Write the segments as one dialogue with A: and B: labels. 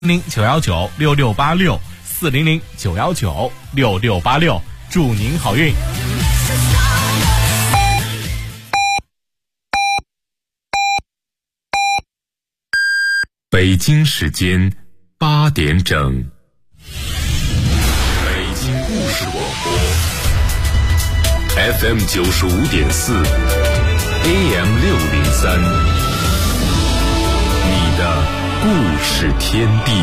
A: 400-919-6686，400-919-6686，祝您好运。
B: 北京时间8点整，北京故事广播 FM 95.4 AM 603，你的故事天地。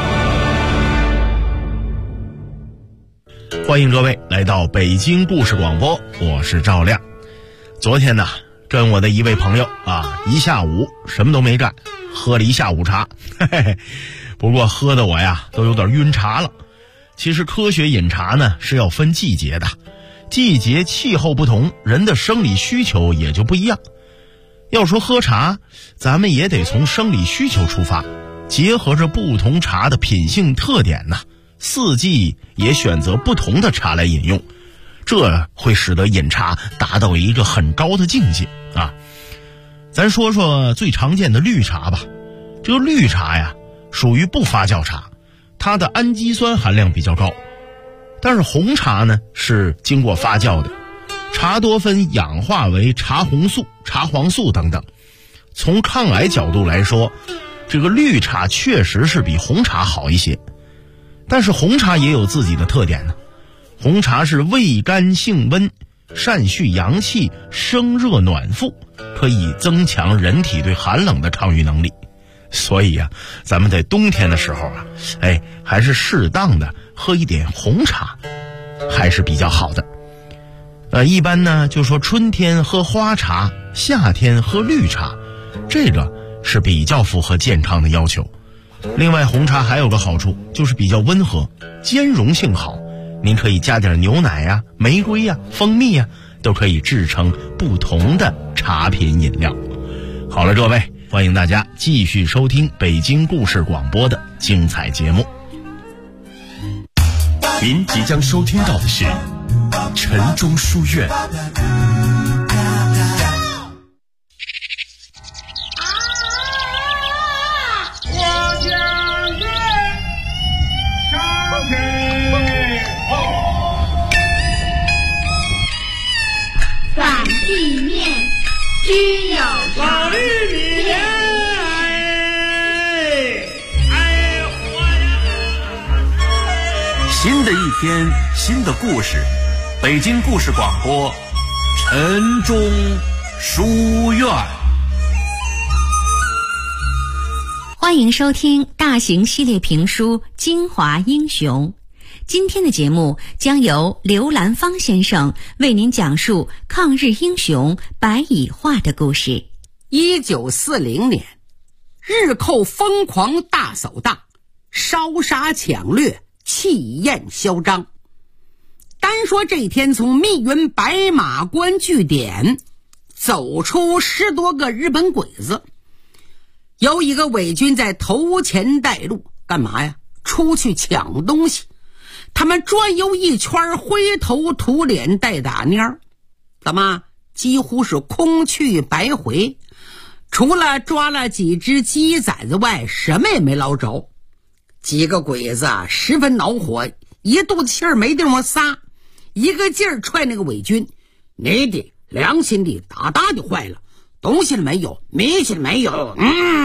C: 欢迎各位来到北京故事广播，我是赵亮。昨天呢，跟我的一位朋友一下午什么都没干，喝了一下午茶，不过喝的我呀都有点晕茶了。其实科学饮茶呢是要分季节的，季节气候不同，人的生理需求也就不一样。要说喝茶，咱们也得从生理需求出发，结合着不同茶的品性特点呢，四季也选择不同的茶来饮用，这会使得饮茶达到一个很高的境界啊。咱说说最常见的绿茶吧。这个绿茶呀属于不发酵茶，它的氨基酸含量比较高。但是红茶呢是经过发酵的，茶多酚氧化为茶红素、茶黄素等等。从抗癌角度来说，这个绿茶确实是比红茶好一些。但是红茶也有自己的特点呢。红茶是味甘性温，善蓄阳气，生热暖腹，可以增强人体对寒冷的抗御能力。所以咱们在冬天的时候还是适当的喝一点红茶还是比较好的。一般呢就说春天喝花茶，夏天喝绿茶，这个是比较符合健康的要求。另外红茶还有个好处，就是比较温和，兼容性好，您可以加点牛奶玫瑰蜂蜜都可以制成不同的茶品饮料。好了，各位，欢迎大家继续收听北京故事广播的精彩节目。
B: 您即将收听到的是晨钟书院。
D: 反地面均有
E: 法律里面
F: 新的一天，新的故事，北京故事广播晨钟书院。
G: 欢迎收听大型系列评书《京华英雄》。今天的节目将由刘兰芳先生为您讲述抗日英雄白乙化的故事。
E: 1940年，日寇疯狂大扫荡，烧杀抢掠，气焰嚣张。单说这天从密云白马关据点走出10多个日本鬼子，有一个伪军在头前带路，干嘛呀？出去抢东西。他们转悠一圈，灰头土脸带打蔫，怎么几乎是空去白回，除了抓了几只鸡崽子外，什么也没捞着。几个鬼子十分恼火，一肚子气儿没地方撒，一个劲儿踹那个伪军：你的良心的大大的坏了，东西了没有？米去了没有？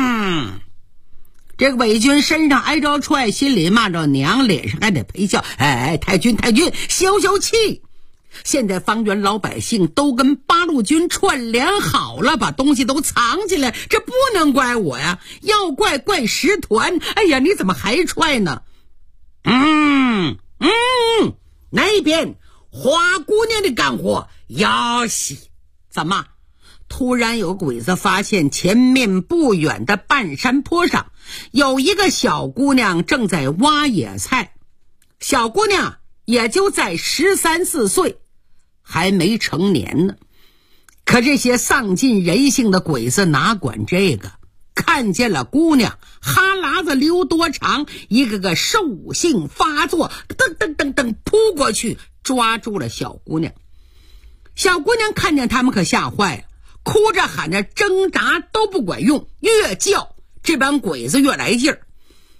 E: 这个伪军身上挨着踹，心里骂着娘，脸上还得陪笑。太君消消气，现在方圆老百姓都跟八路军串联好了，把东西都藏起来，这不能怪我呀，要怪师团。哎呀，你怎么还踹呢？那边花姑娘的干活要洗。怎么突然有鬼子发现前面不远的半山坡上有一个小姑娘正在挖野菜，小姑娘也就在13、14岁，还没成年呢。可这些丧尽人性的鬼子哪管这个，看见了姑娘，哈喇子流多长，一个个兽性发作，噔扑过去抓住了小姑娘。小姑娘看见他们可吓坏了，哭着喊着挣扎都不管用，越叫这帮鬼子越来劲儿。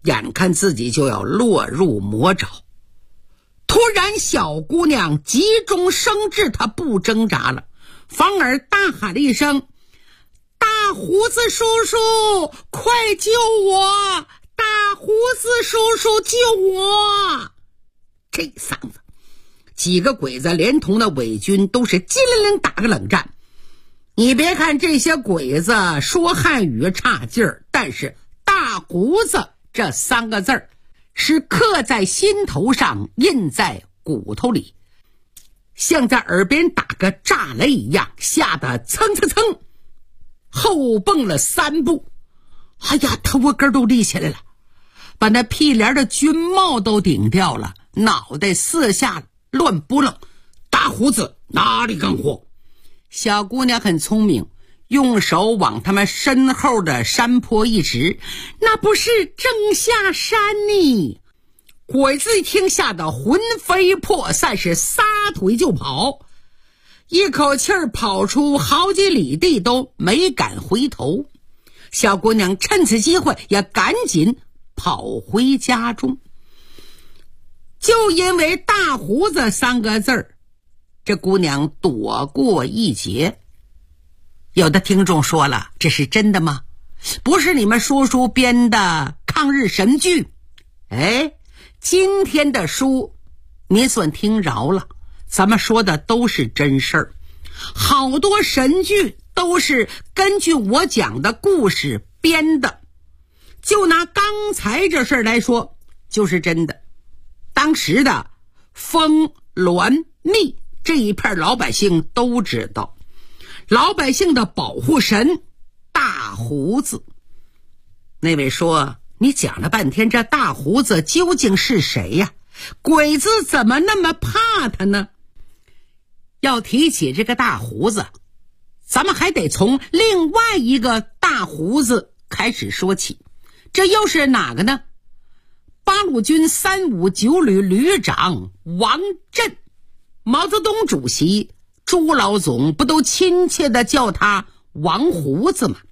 E: 眼看自己就要落入魔爪。突然小姑娘急中生智，她不挣扎了，反而大喊了一声：大胡子叔叔，快救我！大胡子叔叔救我！这嗓子，几个鬼子连同的伪军都是机灵灵打个冷战。你别看这些鬼子说汉语差劲儿，但是大胡子这3个字儿是刻在心头上，印在骨头里，像在耳边打个炸雷一样，吓得蹭蹭蹭后蹦了3步。哎呀，头根都立起来了，把那屁帘的军帽都顶掉了，脑袋四下乱拨楞。大胡子哪里干活？小姑娘很聪明，用手往他们身后的山坡一指，那不是正下山呢？鬼子一听，吓得魂飞魄散，是撒腿就跑，一口气儿跑出好几里地都没敢回头。小姑娘趁此机会也赶紧跑回家中。就因为大胡子3个字儿，这姑娘躲过一劫。有的听众说了，这是真的吗？不是你们叔叔编的抗日神剧？哎，今天的书您算听着了，咱们说的都是真事儿，好多神剧都是根据我讲的故事编的。就拿刚才这事儿来说，就是真的。当时的丰滦密这一片老百姓都知道，老百姓的保护神大胡子。那位说，你讲了半天，这大胡子究竟是谁呀？鬼子怎么那么怕他呢？要提起这个大胡子，咱们还得从另外一个大胡子开始说起。这又是哪个呢？八路军359旅旅长王震，毛泽东主席、朱老总不都亲切地叫他王胡子吗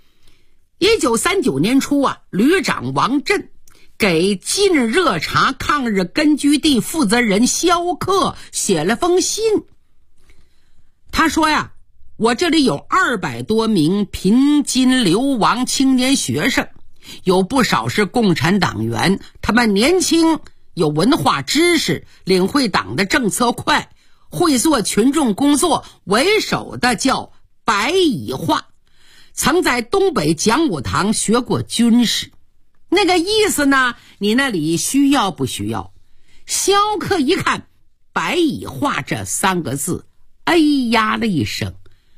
E: ？1939年初啊，旅长王震给晋热察抗日根据地负责人萧克写了封信。他说呀，我这里有200多名贫津流亡青年学生，有不少是共产党员，他们年轻，有文化知识，领会党的政策快，会做群众工作，为首的叫白乙化，曾在东北讲武堂学过军事。那个意思呢，你那里需要不需要？萧克一看白乙化这3个字，哎呀了一声，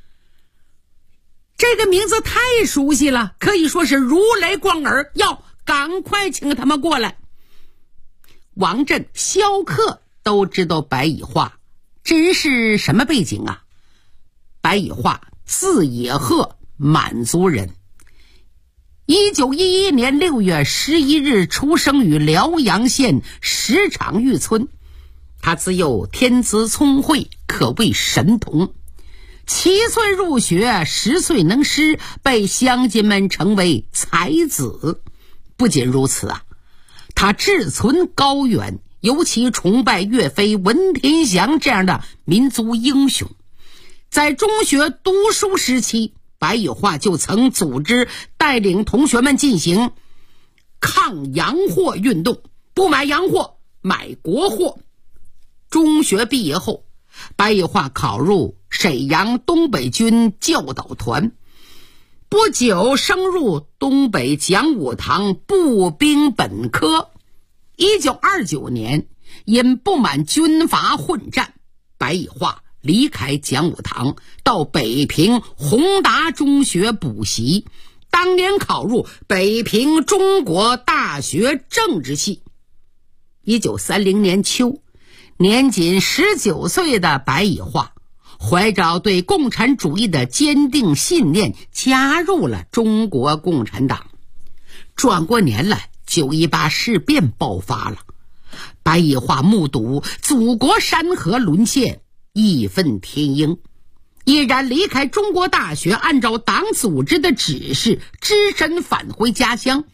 E: 这个名字太熟悉了，可以说是如雷贯耳，要赶快请他们过来。王震、萧克都知道白乙化，这人是什么背景啊？白乙化字野鹤，满族人。1911年6月11日出生于辽阳县石场峪村，他自幼天资聪慧，可谓神童。7岁入学，10岁能诗，被乡亲们称为才子。不仅如此啊，他志存高远，尤其崇拜岳飞、文天祥这样的民族英雄。在中学读书时期，白乙化就曾组织带领同学们进行抗洋货运动，不买洋货，买国货。中学毕业后，白乙化考入沈阳东北军教导团，不久升入东北讲武堂步兵本科。1929年，因不满军阀混战，白乙化离开讲武堂，到北平宏达中学补习，当年考入北平中国大学政治系。1930年秋，年仅19岁的白乙化怀着对共产主义的坚定信念，加入了中国共产党。转过年来，918事变爆发了，白乙化目睹祖国山河沦陷，义愤填膺，毅然离开中国大学，按照党组织的指示，只身返回家乡。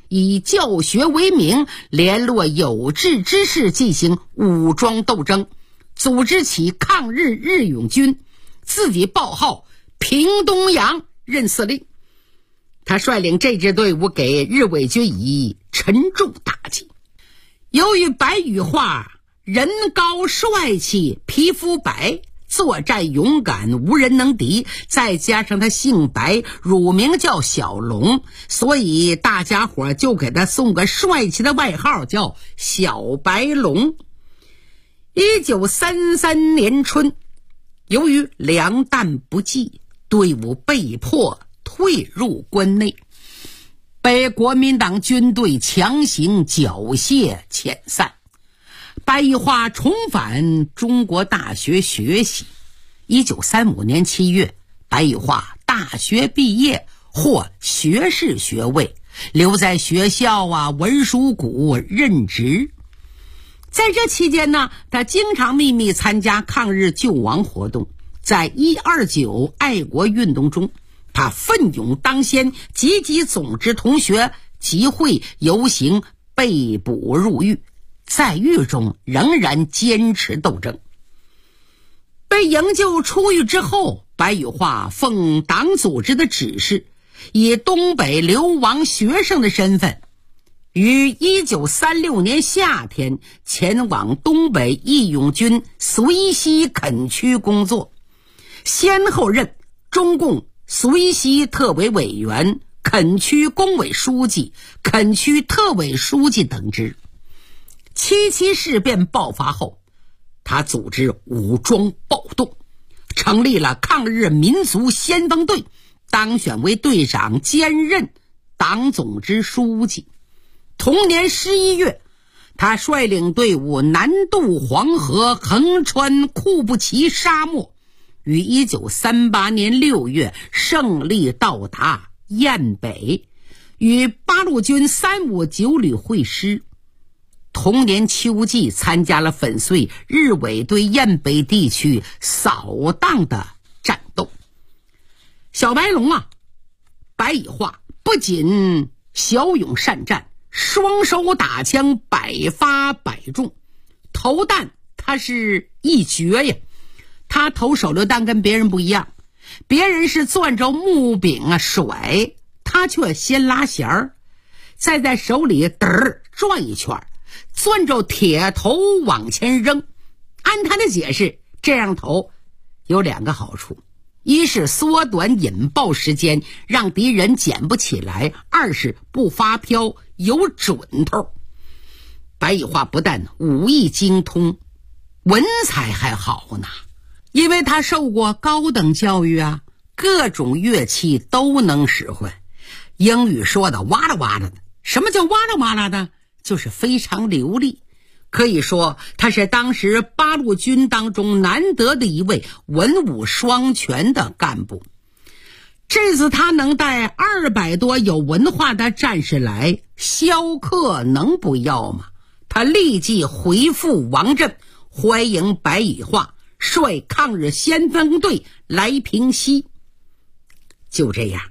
E: 以教学为名，联络有志之士进行武装斗争，组织起抗日日勇军，自己报号平东阳任司令。他率领这支队伍给日伪军以沉重打击。由于白羽化人高帅气，皮肤白，作战勇敢，无人能敌，再加上他姓白，乳名叫小龙，所以大家伙就给他送个帅气的外号，叫小白龙。1933年春，由于粮弹不济，队伍被迫退入关内，被国民党军队强行缴械遣散。白羽化重返中国大学学习。1935年7月，白羽化大学毕业，获学士学位，留在学校文书股任职。在这期间呢，他经常秘密参加抗日救亡活动。在129爱国运动中，他奋勇当先，积极组织同学集会游行，被捕入狱，在狱中仍然坚持斗争。被营救出狱之后，白羽化奉党组织的指示，以东北流亡学生的身份，于1936年夏天前往东北义勇军绥西垦区工作，先后任中共绥西特委委员、垦区工委书记、垦区特委书记等职。77事变爆发后，他组织武装暴动，成立了抗日民族先锋队，当选为队长，兼任党总支书记。同年11月，他率领队伍南渡黄河，横穿库布齐沙漠，于1938年6月胜利到达雁北，与八路军359旅会师。同年秋季，参加了粉碎日伪对雁北地区扫荡的战斗。小白龙白羽化不仅骁勇善战，双手打枪百发百中，投弹他是一绝呀。他投手榴弹跟别人不一样，别人是攥着木柄甩，他却先拉弦儿，再在手里转一圈，攥着铁头往前扔。按他的解释，这样投有2个好处：一是缩短引爆时间，让敌人捡不起来；二是不发飘，有准头。白羽化不但武艺精通，文采还好呢，因为他受过高等教育各种乐器都能使唤，英语说的哇啦哇啦的。什么叫哇啦哇啦的？就是非常流利。可以说他是当时八路军当中难得的一位文武双全的干部。这次他能带200多有文化的战士来萧克，能不要吗？他立即回复王震，欢迎白羽化率抗日先锋队来平西。就这样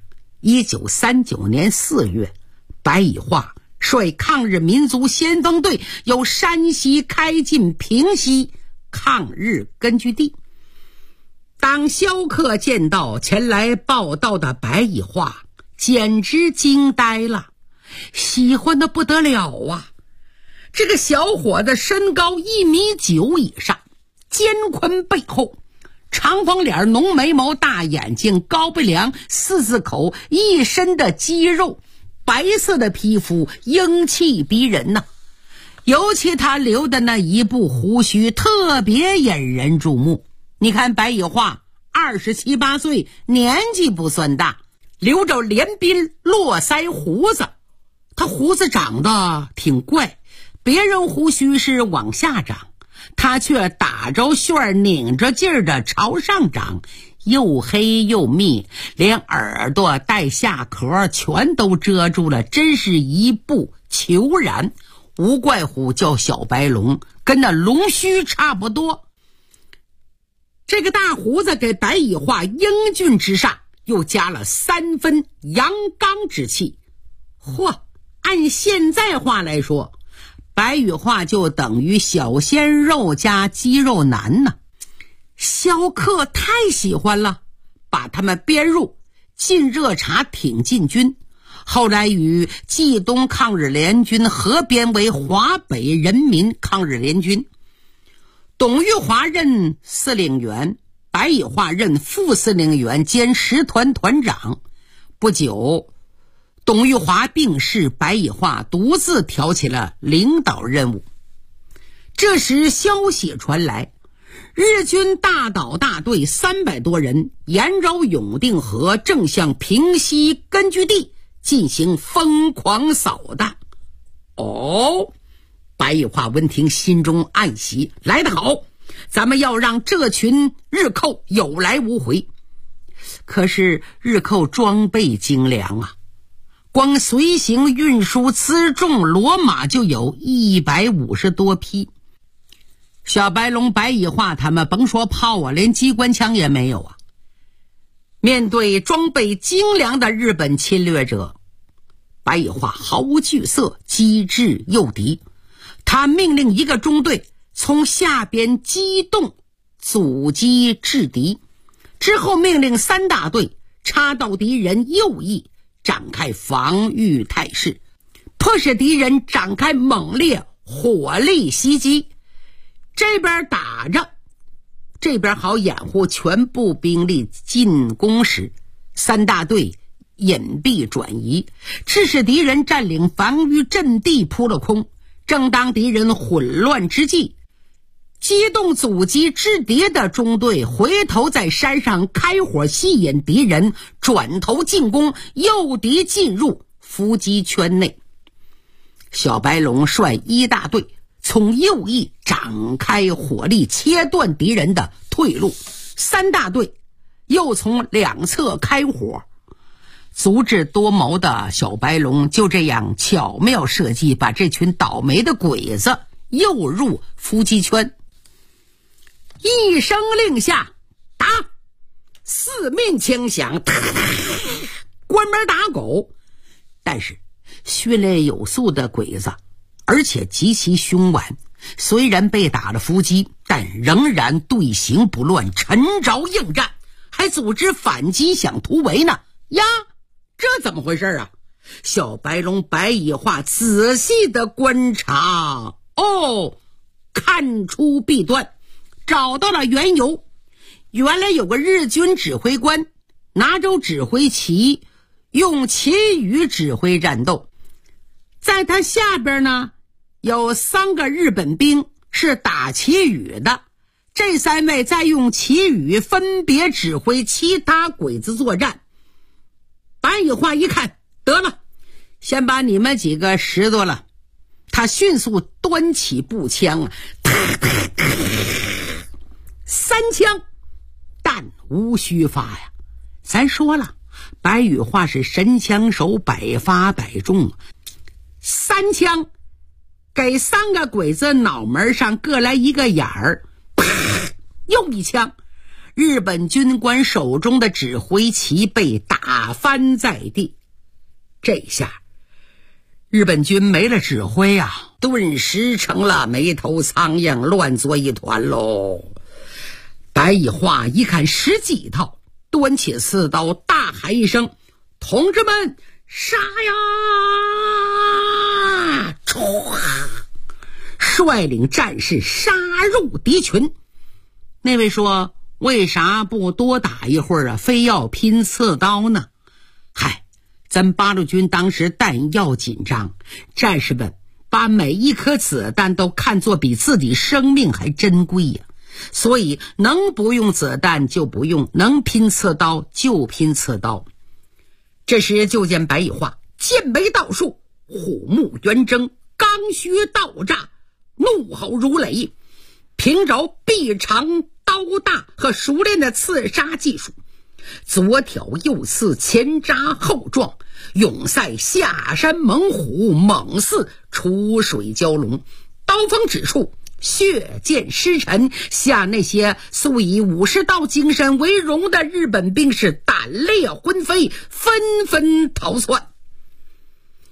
E: ，1939年4月，白羽化率抗日民族先锋队由山西开进平西抗日根据地。当萧克见到前来报道的白羽化，简直惊呆了，喜欢的不得了这个小伙子身高1.9米以上，肩宽背厚，长方脸，浓眉毛，大眼睛，高鼻梁，4字口，一身的肌肉，白色的皮肤，英气逼人尤其他留的那一部胡须特别引人注目。你看白羽化27、28岁，年纪不算大，留着连鬓络腮胡子。他胡子长得挺怪，别人胡须是往下长，他却打着旋拧着劲儿的朝上长，又黑又密，连耳朵带下壳全都遮住了，真是一步虬髯。无怪乎叫小白龙，跟那龙须差不多。这个大胡子给白羽化英俊之上又加了3分阳刚之气。 按现在话来说，白羽化就等于小鲜肉加肌肉男呢。萧克太喜欢了，把他们编入进热察挺进军，后来与冀东抗日联军合编为华北人民抗日联军。董玉华任司令员，白羽化任副司令员兼10团团长。不久，董玉华病逝，白羽化独自挑起了领导任务。这时消息传来，日军大岛大队300多人沿着永定河正向平西根据地进行疯狂扫荡。白羽化闻听心中暗喜，来得好，咱们要让这群日寇有来无回。可是日寇装备精良啊，光随行运输辎重骡马就有150多匹。小白龙、白羽化他们甭说炮啊，连机关枪也没有啊。面对装备精良的日本侵略者，白羽化毫无惧色，机智诱敌。他命令一个中队从下边机动阻击制敌，之后命令3大队插到敌人右翼，展开防御态势，迫使敌人展开猛烈火力袭击。这边打着，这边好掩护全部兵力进攻时，3大队隐蔽转移，致使敌人占领防御阵地扑了空。正当敌人混乱之际，机动阻击制敌的中队回头在山上开火吸引敌人转头进攻，诱敌进入伏击圈内。小白龙率1大队从右翼展开火力，切断敌人的退路，3大队又从2侧开火。足智多谋的小白龙就这样巧妙设计，把这群倒霉的鬼子诱入伏击圈。一声令下，打！4面枪响，关门打狗。但是训练有素的鬼子，而且极其凶顽，虽然被打了伏击，但仍然队形不乱，沉着应战，还组织反击想突围呢。呀，这怎么回事啊？小白龙、白羽化仔细的观察，看出弊端，找到了缘由。原来有个日军指挥官拿着指挥旗，用旗语指挥战斗，在他下边呢有3个日本兵是打旗语的，这3位再用旗语分别指挥其他鬼子作战。白羽化一看，得了，先把你们几个拾掇了。他迅速端起步枪，3枪，弹无虚发呀。咱说了，白羽化是神枪手，百发百中。3枪给3个鬼子脑门上各来一个眼儿，又一枪，日本军官手中的指挥旗被打翻在地。这下日本军没了指挥啊，顿时成了没头苍蝇，乱作一团喽。白羽化一看10几套，端起刺刀大喊一声：同志们，杀呀！率领战士杀入敌群。那位说，为啥不多打一会儿啊，非要拼刺刀呢？嗨，咱八路军当时弹药紧张，战士们把每一颗子弹都看作比自己生命还珍贵呀，所以能不用子弹就不用，能拼刺刀就拼刺刀。这时就见白羽化剑眉倒竖，虎目圆睁，刚须倒炸，怒吼如雷。凭着臂长刀大和熟练的刺杀技术，左挑右刺，前扎后撞，勇赛下山猛虎，猛似出水蛟龙。刀锋指处，血溅湿尘，下那些素以50道精神为荣的日本兵士胆裂魂飞，纷纷逃窜。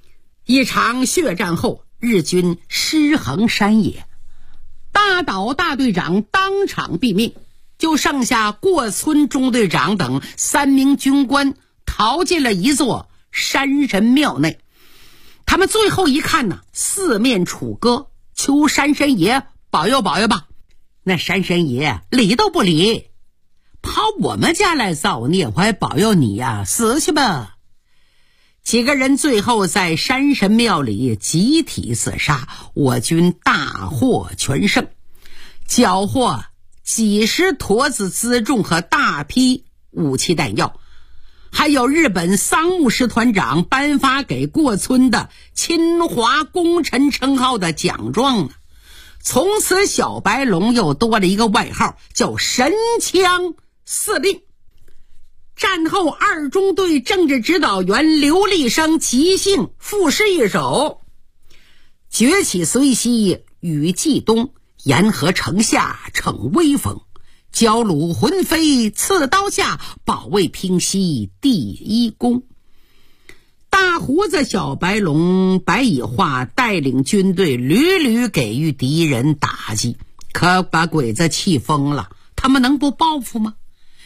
E: 一场血战后，日军尸横山野，大岛大队长当场毙命，就剩下过村中队长等3名军官逃进了一座山神庙内。他们最后一看呢，四面楚歌，求山神爷保佑保佑吧。那山神爷理都不理，跑我们家来造孽，我还保佑你呀，死去吧。几个人最后在山神庙里集体自杀，我军大获全胜，缴获几十坨子辎重和大批武器弹药，还有日本桑木师团长颁发给过村的侵华功臣称号的奖状呢。从此小白龙又多了一个外号，叫神枪司令。战后2中队政治指导员刘立生即兴赋诗一首：崛起随西雨季冬，沿河城下逞威风，骄虏魂飞刺刀下，保卫平西第一功。大胡子小白龙白蚁化带领军队屡屡给予敌人打击，可把鬼子气疯了，他们能不报复吗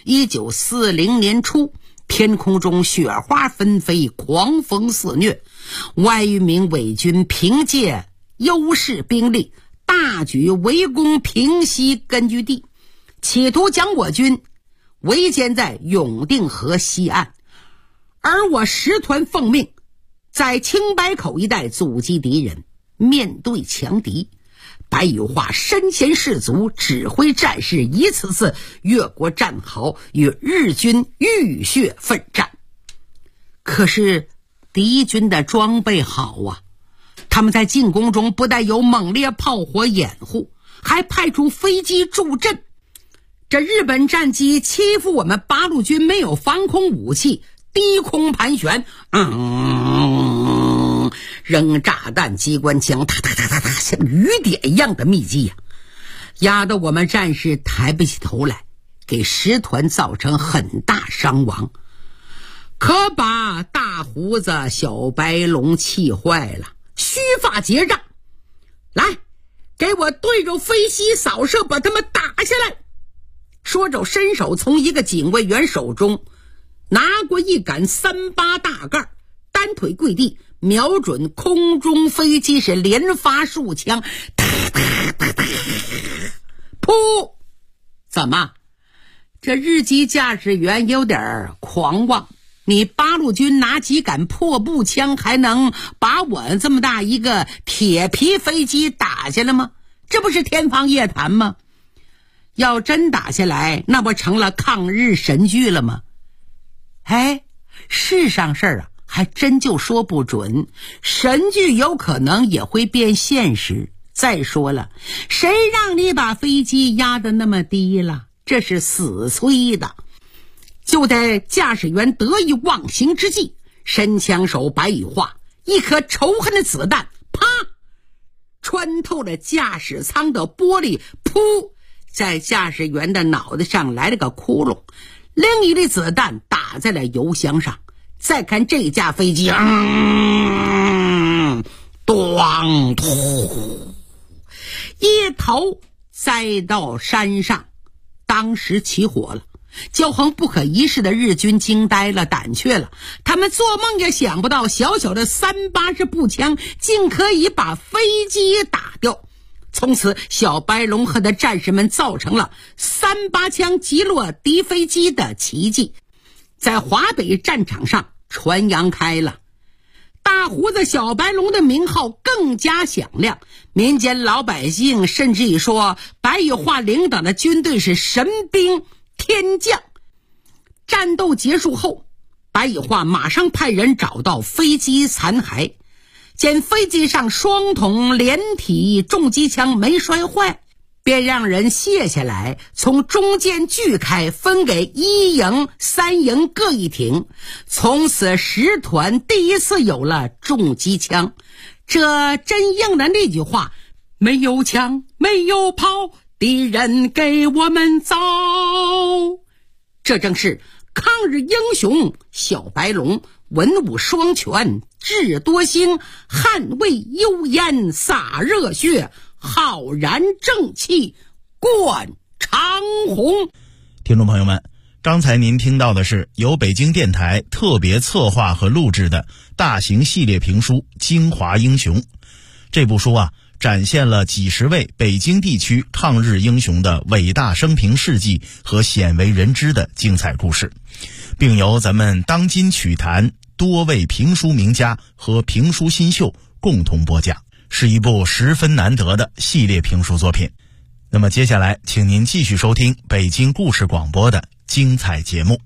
E: ？1940年初，天空中雪花纷飞，狂风肆虐，外一名伪军凭借优势兵力大举围攻平西根据地，企图将我军围歼在永定河西岸。而我师团奉命在青白口一带阻击敌人。面对强敌，白羽化身先士卒，指挥战士一次次越过战壕，与日军浴血奋战。可是敌军的装备好啊，他们在进攻中不但有猛烈炮火掩护，还派出飞机助阵。这日本战机欺负我们八路军没有防空武器，低空盘旋，扔炸弹机关枪，哒哒哒哒哒，像雨点一样的密集呀，压得我们战士抬不起头来，给师团造成很大伤亡。可把大胡子小白龙气坏了，须发结账，来，给我对着飞机扫射，把他们打下来。说着伸手从一个警卫员手中拿过一杆38大盖，单腿跪地，瞄准空中飞机是连发数枪，噗！怎么？这日机驾驶员有点狂妄，你八路军拿几杆破步枪还能把我这么大一个铁皮飞机打下来吗？这不是天方夜谭吗？要真打下来，那不成了抗日神剧了吗？哎，世上事儿啊，还真就说不准，神剧有可能也会变现实。再说了，谁让你把飞机压得那么低了？这是死催的。就在驾驶员得意忘形之际，神枪手白羽化一颗仇恨的子弹，啪，穿透了驾驶舱的玻璃，噗，在驾驶员的脑袋上来了个窟窿，另一粒子弹打在了油箱上。再看这架飞机，咣突，一头栽到山上，当时起火了。骄横不可一世的日军惊呆了，胆怯了，他们做梦也想不到，小小的380步枪竟可以把飞机打掉。从此小白龙和的战士们造成了38枪击落敌飞机的奇迹，在华北战场上传扬开了。大胡子小白龙的名号更加响亮，民间老百姓甚至于说白羽化领导的军队是神兵天将。战斗结束后，白羽化马上派人找到飞机残骸，见飞机上双筒连体重机枪没摔坏，便让人卸下来，从中间锯开，分给1营、3营各一挺。从此师团第一次有了重机枪。这真应了那句话，没有枪没有炮，敌人给我们造。这正是抗日英雄小白龙文武双全，智多星，捍卫幽烟，洒热血，浩然正气，贯长虹。
C: 听众朋友们，刚才您听到的是由北京电台特别策划和录制的大型系列评书《京华英雄》。这部书啊，展现了几十位北京地区抗日英雄的伟大生平事迹和鲜为人知的精彩故事，并由咱们当今曲坛多位评书名家和评书新秀共同播讲，是一部十分难得的系列评书作品。那么接下来请您继续收听北京故事广播的精彩节目。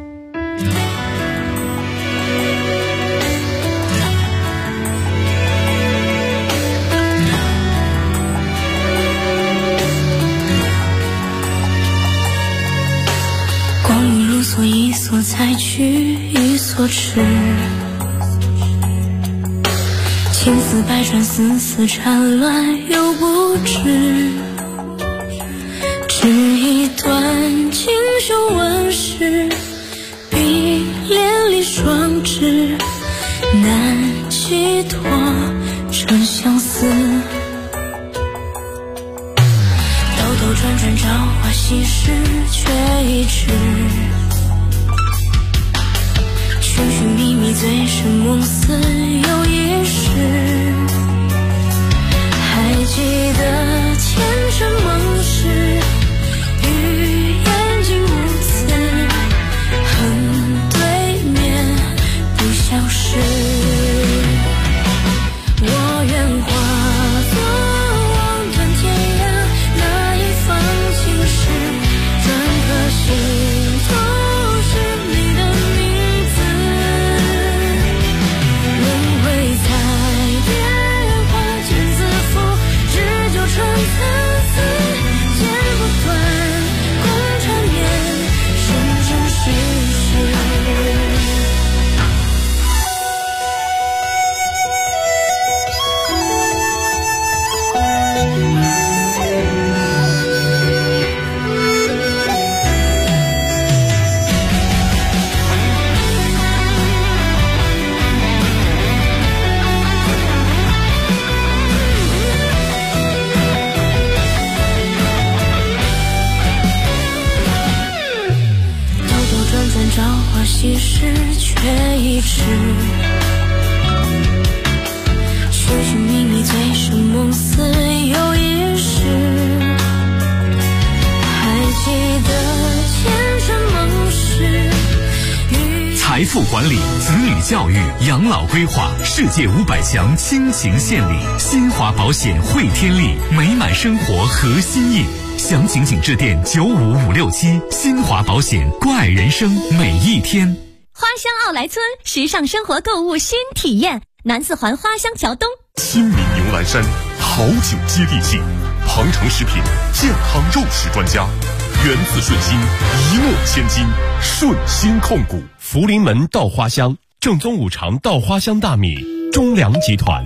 H: 光阴如梭，一梭采取，一梭吃。情丝百转，丝丝缠乱又不知。只一段锦绣纹饰，碧连理双枝，难寄托成相思。兜兜转转，朝花夕拾，却一迟。寻寻觅觅，醉生梦死又一世。还记得前尘梦事，与眼睛无词，恨对面不消失。我愿化作望断天涯那一方青石，篆刻心头是你的名字。轮回彩蝶花间自负，只就成参差，剪不断共缠绵，生生世世。兜兜转转，朝花夕拾，却一迟。寻寻觅觅，醉生梦死又一世。还记得前尘梦事，
B: 财富管理、子女教育、养老规划，世界500强倾情献礼，新华保险汇天利，美满生活核心印。详情请致电95567，新华保险，关爱人生每一天。
I: 花乡奥莱村时尚生活购物新体验，南四环花乡桥东。
J: 亲民牛栏山，好酒接地气，庞城食品健康肉食专家，源自顺心，一诺千金，顺心控股。
K: 福临门稻花香，正宗五常稻花香大米，中粮集团。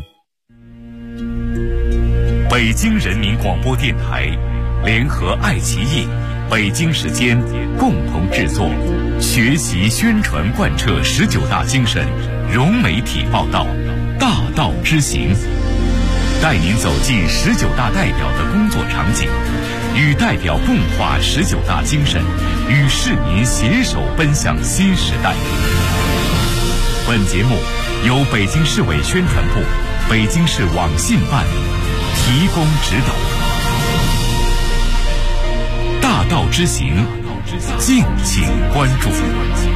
B: 北京人民广播电台联合爱奇艺、北京时间共同制作，学习宣传贯彻19大精神，融媒体报道，大道之行，带您走进19大代表的工作场景，与代表共话19大精神，与市民携手奔向新时代。本节目由北京市委宣传部、北京市网信办提供指导。大道之行，敬请关注。